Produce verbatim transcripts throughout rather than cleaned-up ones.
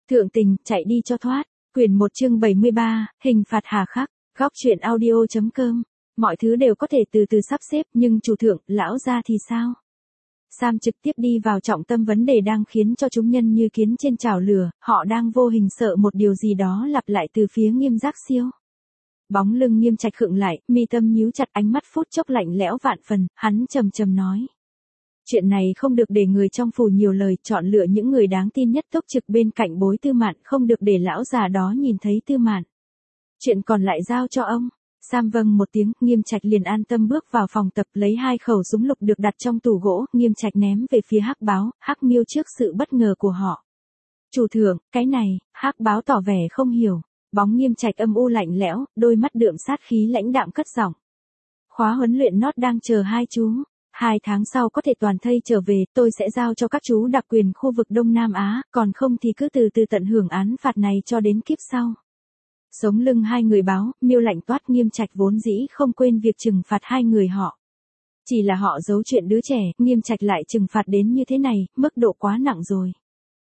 Thượng tình, chạy đi cho thoát. Quyển một chương bảy mươi ba, hình phạt hà khắc. Góc truyện audio.com. Mọi thứ đều có thể từ từ sắp xếp, nhưng chủ thượng, lão gia thì sao? Sam trực tiếp đi vào trọng tâm vấn đề đang khiến cho chúng nhân như kiến trên chảo lửa, họ đang vô hình sợ một điều gì đó lặp lại từ phía Nghiêm Giác Siêu. Bóng lưng Nghiêm Trạch khựng lại, mi tâm nhíu chặt, ánh mắt phút chốc lạnh lẽo vạn phần, hắn trầm trầm nói. Chuyện này không được để người trong phủ nhiều lời, chọn lựa những người đáng tin nhất túc trực bên cạnh Bối Tư Mạn, không được để lão già đó nhìn thấy Tư Mạn. Chuyện còn lại giao cho ông. Sam vâng một tiếng, Nghiêm Trạch liền an tâm bước vào phòng tập, lấy hai khẩu súng lục được đặt trong tủ gỗ, Nghiêm Trạch ném về phía Hắc Báo, Hắc Miêu trước sự bất ngờ của họ. Chủ thượng, cái này, Hắc Báo tỏ vẻ không hiểu. Bóng Nghiêm Trạch âm u lạnh lẽo, đôi mắt đượm sát khí lãnh đạm cất giọng. Khóa huấn luyện nót đang chờ hai chú. Hai tháng sau có thể toàn thây trở về, tôi sẽ giao cho các chú đặc quyền khu vực Đông Nam Á, còn không thì cứ từ từ tận hưởng án phạt này cho đến kiếp sau. Sống lưng hai người Báo, Miêu lạnh toát. Nghiêm Trạch vốn dĩ không quên việc trừng phạt hai người họ. Chỉ là họ giấu chuyện đứa trẻ, Nghiêm Trạch lại trừng phạt đến như thế này, mức độ quá nặng rồi.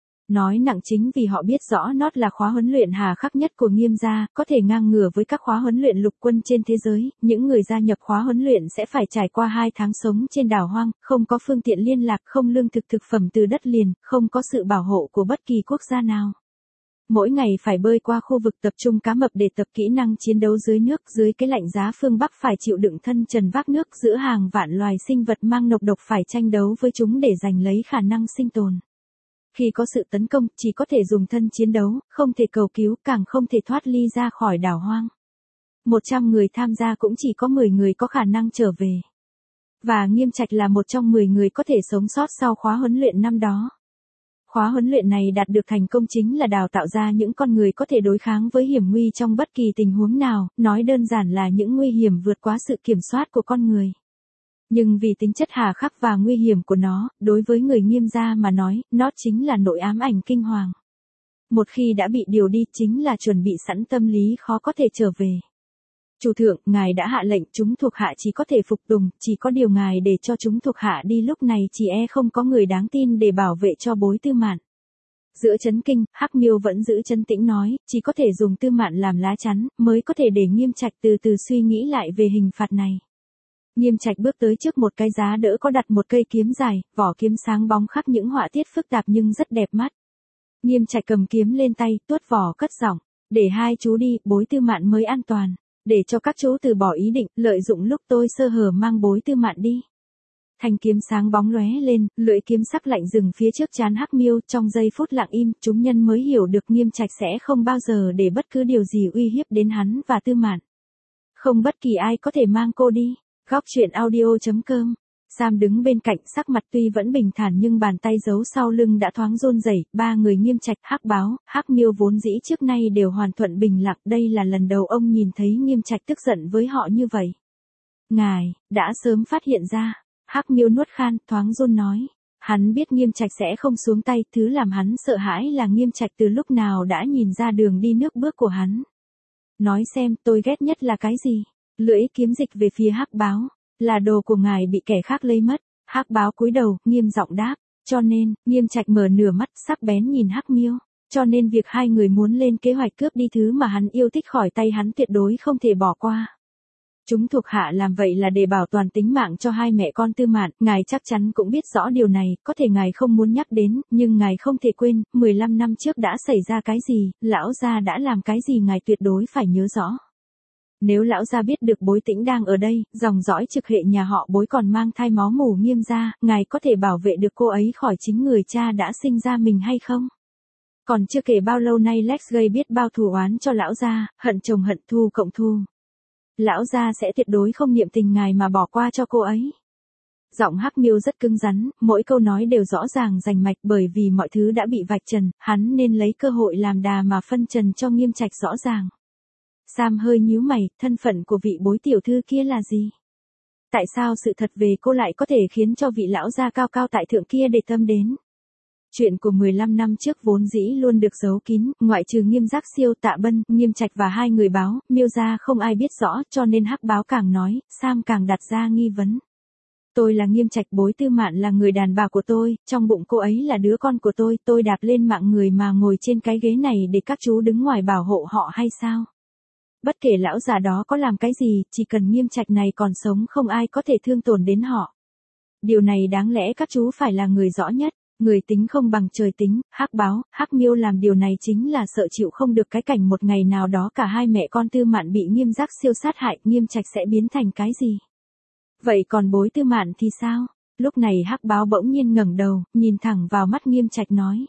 Nói nặng chính vì họ biết rõ nót là khóa huấn luyện hà khắc nhất của Nghiêm gia, có thể ngang ngửa với các khóa huấn luyện lục quân trên thế giới, những người gia nhập khóa huấn luyện sẽ phải trải qua hai tháng sống trên đảo hoang, không có phương tiện liên lạc, không lương thực thực phẩm từ đất liền, không có sự bảo hộ của bất kỳ quốc gia nào. Mỗi ngày phải bơi qua khu vực tập trung cá mập để tập kỹ năng chiến đấu dưới nước, dưới cái lạnh giá phương Bắc phải chịu đựng thân trần vác nước, giữa hàng vạn loài sinh vật mang nọc độc phải tranh đấu với chúng để giành lấy khả năng sinh tồn. Khi có sự tấn công, chỉ có thể dùng thân chiến đấu, không thể cầu cứu, càng không thể thoát ly ra khỏi đảo hoang. một trăm người tham gia cũng chỉ có mười người có khả năng trở về. Và Nghiêm Trạch là một trong mười người có thể sống sót sau khóa huấn luyện năm đó. Khóa huấn luyện này đạt được thành công chính là đào tạo ra những con người có thể đối kháng với hiểm nguy trong bất kỳ tình huống nào, nói đơn giản là những nguy hiểm vượt quá sự kiểm soát của con người. Nhưng vì tính chất hà khắc và nguy hiểm của nó, đối với người Nghiêm gia mà nói, nó chính là nỗi ám ảnh kinh hoàng. Một khi đã bị điều đi chính là chuẩn bị sẵn tâm lý khó có thể trở về. Chủ thượng, ngài đã hạ lệnh, chúng thuộc hạ chỉ có thể phục tùng, chỉ có điều ngài để cho chúng thuộc hạ đi lúc này chỉ e không có người đáng tin để bảo vệ cho Bối Tư Mạn. Giữa chấn kinh, Hắc Miêu vẫn giữ trấn tĩnh nói, chỉ có thể dùng Tư Mạn làm lá chắn, mới có thể để Nghiêm Trạch từ từ suy nghĩ lại về hình phạt này. Nghiêm Trạch bước tới trước một cái giá đỡ có đặt một cây kiếm dài, vỏ kiếm sáng bóng khắc những họa tiết phức tạp nhưng rất đẹp mắt. Nghiêm Trạch cầm kiếm lên tay, tuốt vỏ cất giọng, để hai chú đi, Bối Tư Mạn mới an toàn, để cho các chú từ bỏ ý định, lợi dụng lúc tôi sơ hở mang Bối Tư Mạn đi. Thanh kiếm sáng bóng lóe lên, lưỡi kiếm sắc lạnh dừng phía trước trán Hắc Miêu, trong giây phút lặng im, chúng nhân mới hiểu được Nghiêm Trạch sẽ không bao giờ để bất cứ điều gì uy hiếp đến hắn và Tư Mạn. Không bất kỳ ai có thể mang cô đi. Góc truyện audio.com. Sam đứng bên cạnh, sắc mặt tuy vẫn bình thản nhưng bàn tay giấu sau lưng đã thoáng run rẩy. Ba người Nghiêm Trạch, Hắc Báo, Hắc Miêu vốn dĩ trước nay đều hoàn thuận bình lặng, đây là lần đầu ông nhìn thấy Nghiêm Trạch tức giận với họ như vậy. Ngài đã sớm phát hiện ra. Hắc Miêu nuốt khan, thoáng run nói. Hắn biết Nghiêm Trạch sẽ không xuống tay, thứ làm hắn sợ hãi là Nghiêm Trạch từ lúc nào đã nhìn ra đường đi nước bước của hắn. Nói xem, tôi ghét nhất là cái gì? Lưỡi kiếm dịch về phía Hắc Báo, là đồ của ngài bị kẻ khác lấy mất. Hắc Báo cúi đầu, nghiêm giọng đáp, cho nên, Nghiêm Trạch mở nửa mắt sắc bén nhìn Hắc Miêu, cho nên việc hai người muốn lên kế hoạch cướp đi thứ mà hắn yêu thích khỏi tay hắn tuyệt đối không thể bỏ qua. Chúng thuộc hạ làm vậy là để bảo toàn tính mạng cho hai mẹ con Tư Mạn, ngài chắc chắn cũng biết rõ điều này, có thể ngài không muốn nhắc đến, nhưng ngài không thể quên, mười lăm năm trước đã xảy ra cái gì, lão gia đã làm cái gì ngài tuyệt đối phải nhớ rõ. Nếu lão gia biết được Bối Tĩnh đang ở đây, dòng dõi trực hệ nhà họ Bối còn mang thai máu mủ Nghiêm gia, ngài có thể bảo vệ được cô ấy khỏi chính người cha đã sinh ra mình hay không? Còn chưa kể bao lâu nay Lex gây biết bao thù oán cho lão gia, hận chồng hận thù cộng thù. Lão gia sẽ tuyệt đối không niệm tình ngài mà bỏ qua cho cô ấy. Giọng Hắc Miêu rất cứng rắn, mỗi câu nói đều rõ ràng rành mạch, bởi vì mọi thứ đã bị vạch trần, hắn nên lấy cơ hội làm đà mà phân trần cho Nghiêm Trạch rõ ràng. Sam hơi nhíu mày, thân phận của vị Bối tiểu thư kia là gì? Tại sao sự thật về cô lại có thể khiến cho vị lão gia cao cao tại thượng kia để tâm đến? Chuyện của mười lăm năm trước vốn dĩ luôn được giấu kín, ngoại trừ Nghiêm Giác Siêu, Tạ Bân, Nghiêm Trạch và hai người Báo, Miêu gia không ai biết rõ, cho nên Hắc Báo càng nói, Sam càng đặt ra nghi vấn. Tôi là Nghiêm Trạch, Bối Tư Mạn là người đàn bà của tôi, trong bụng cô ấy là đứa con của tôi, tôi đạp lên mạng người mà ngồi trên cái ghế này để các chú đứng ngoài bảo hộ họ hay sao? Bất kể lão già đó có làm cái gì, chỉ cần Nghiêm Trạch này còn sống không ai có thể thương tổn đến họ. Điều này đáng lẽ các chú phải là người rõ nhất, người tính không bằng trời tính. Hắc Báo, Hắc Miêu làm điều này chính là sợ chịu không được cái cảnh một ngày nào đó cả hai mẹ con Tư Mạn bị Nghiêm Giác Siêu sát hại, Nghiêm Trạch sẽ biến thành cái gì? Vậy còn Bối Tư Mạn thì sao? Lúc này Hắc Báo bỗng nhiên ngẩng đầu, nhìn thẳng vào mắt Nghiêm Trạch nói.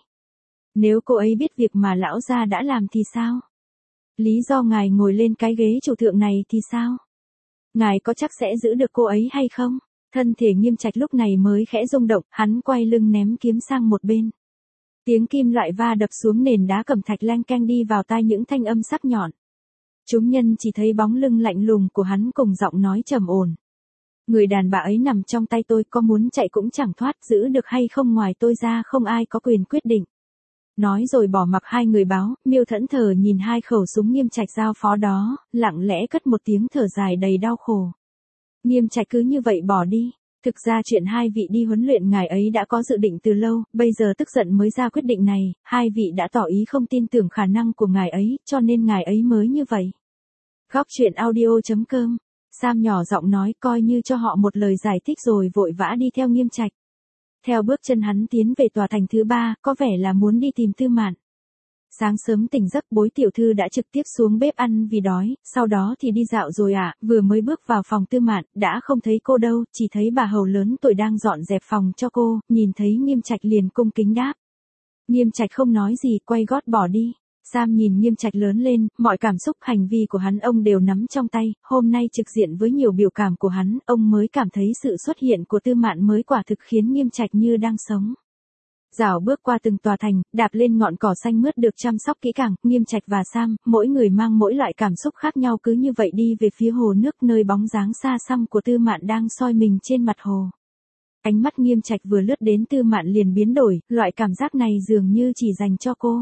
Nếu cô ấy biết việc mà lão gia đã làm thì sao? Lý do ngài ngồi lên cái ghế chủ thượng này thì sao? Ngài có chắc sẽ giữ được cô ấy hay không? Thân thể Nghiêm Trạch lúc này mới khẽ rung động, hắn quay lưng ném kiếm sang một bên. Tiếng kim loại va đập xuống nền đá cẩm thạch leng keng đi vào tai những thanh âm sắc nhọn. Chúng nhân chỉ thấy bóng lưng lạnh lùng của hắn cùng giọng nói trầm ổn. Người đàn bà ấy nằm trong tay tôi, có muốn chạy cũng chẳng thoát, giữ được hay không ngoài tôi ra không ai có quyền quyết định. Nói rồi bỏ mặc hai người Báo, Miêu thẫn thờ nhìn hai khẩu súng Nghiêm Trạch giao phó đó, lặng lẽ cất một tiếng thở dài đầy đau khổ. Nghiêm Trạch cứ như vậy bỏ đi. Thực ra chuyện hai vị đi huấn luyện ngài ấy đã có dự định từ lâu, bây giờ tức giận mới ra quyết định này, hai vị đã tỏ ý không tin tưởng khả năng của ngài ấy, cho nên ngài ấy mới như vậy. Góc truyện audio chấm com. Sam nhỏ giọng nói, coi như cho họ một lời giải thích rồi vội vã đi theo Nghiêm Trạch. Theo bước chân hắn tiến về tòa thành thứ ba, có vẻ là muốn đi tìm Tư Mạn. Sáng sớm tỉnh giấc, Bối tiểu thư đã trực tiếp xuống bếp ăn vì đói, sau đó thì đi dạo rồi ạ, à, vừa mới bước vào phòng Tư Mạn, đã không thấy cô đâu, chỉ thấy bà hầu lớn tuổi đang dọn dẹp phòng cho cô, nhìn thấy Nghiêm Trạch liền cung kính đáp. Nghiêm Trạch không nói gì, quay gót bỏ đi. Sam nhìn Nghiêm Trạch lớn lên, mọi cảm xúc hành vi của hắn ông đều nắm trong tay, hôm nay trực diện với nhiều biểu cảm của hắn, ông mới cảm thấy sự xuất hiện của Tư Mạn mới quả thực khiến Nghiêm Trạch như đang sống. Dạo bước qua từng tòa thành, đạp lên ngọn cỏ xanh mướt được chăm sóc kỹ càng, Nghiêm Trạch và Sam, mỗi người mang mỗi loại cảm xúc khác nhau cứ như vậy đi về phía hồ nước nơi bóng dáng xa xăm của Tư Mạn đang soi mình trên mặt hồ. Ánh mắt Nghiêm Trạch vừa lướt đến Tư Mạn liền biến đổi, loại cảm giác này dường như chỉ dành cho cô.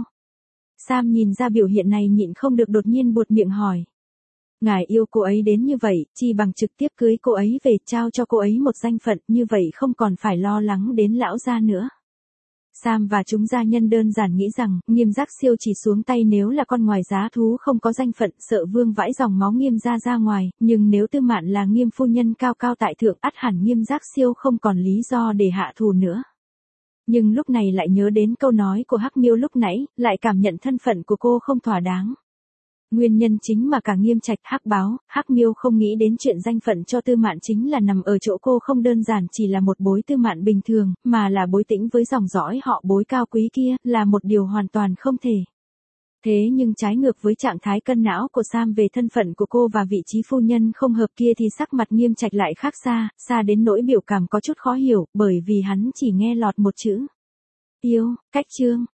Sam nhìn ra biểu hiện này nhịn không được đột nhiên buột miệng hỏi. Ngài yêu cô ấy đến như vậy, chi bằng trực tiếp cưới cô ấy về, trao cho cô ấy một danh phận, như vậy không còn phải lo lắng đến lão gia nữa. Sam và chúng gia nhân đơn giản nghĩ rằng, Nghiêm Giác Siêu chỉ xuống tay nếu là con ngoài giá thú không có danh phận, sợ vương vãi dòng máu Nghiêm gia ra ngoài, nhưng nếu Tư Mạn là Nghiêm phu nhân cao cao tại thượng, ắt hẳn Nghiêm Giác Siêu không còn lý do để hạ thù nữa. Nhưng lúc này lại nhớ đến câu nói của Hắc Miêu lúc nãy, lại cảm nhận thân phận của cô không thỏa đáng. Nguyên nhân chính mà cả Nghiêm Trạch, Hắc Báo, Hắc Miêu không nghĩ đến chuyện danh phận cho Tư Mạn chính là nằm ở chỗ cô không đơn giản chỉ là một Bối Tư Mạn bình thường, mà là Bối Tĩnh với dòng dõi họ Bối cao quý kia, là một điều hoàn toàn không thể. Thế nhưng trái ngược với trạng thái cân não của Sam về thân phận của cô và vị trí phu nhân không hợp kia thì sắc mặt Nghiêm Trạch lại khác xa, xa đến nỗi biểu cảm có chút khó hiểu, bởi vì hắn chỉ nghe lọt một chữ. Yêu, cách chương.